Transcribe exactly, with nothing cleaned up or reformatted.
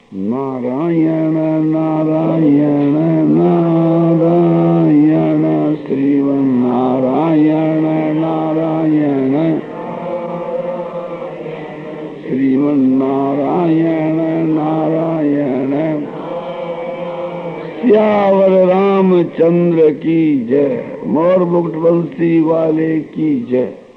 नारायण नारायण नारायण श्रीमन्नारायण नारायण श्रीमन्नारायण नारायण। सियावर रामचंद्र की जय। मोर मुकुट बंसी वाले की जय।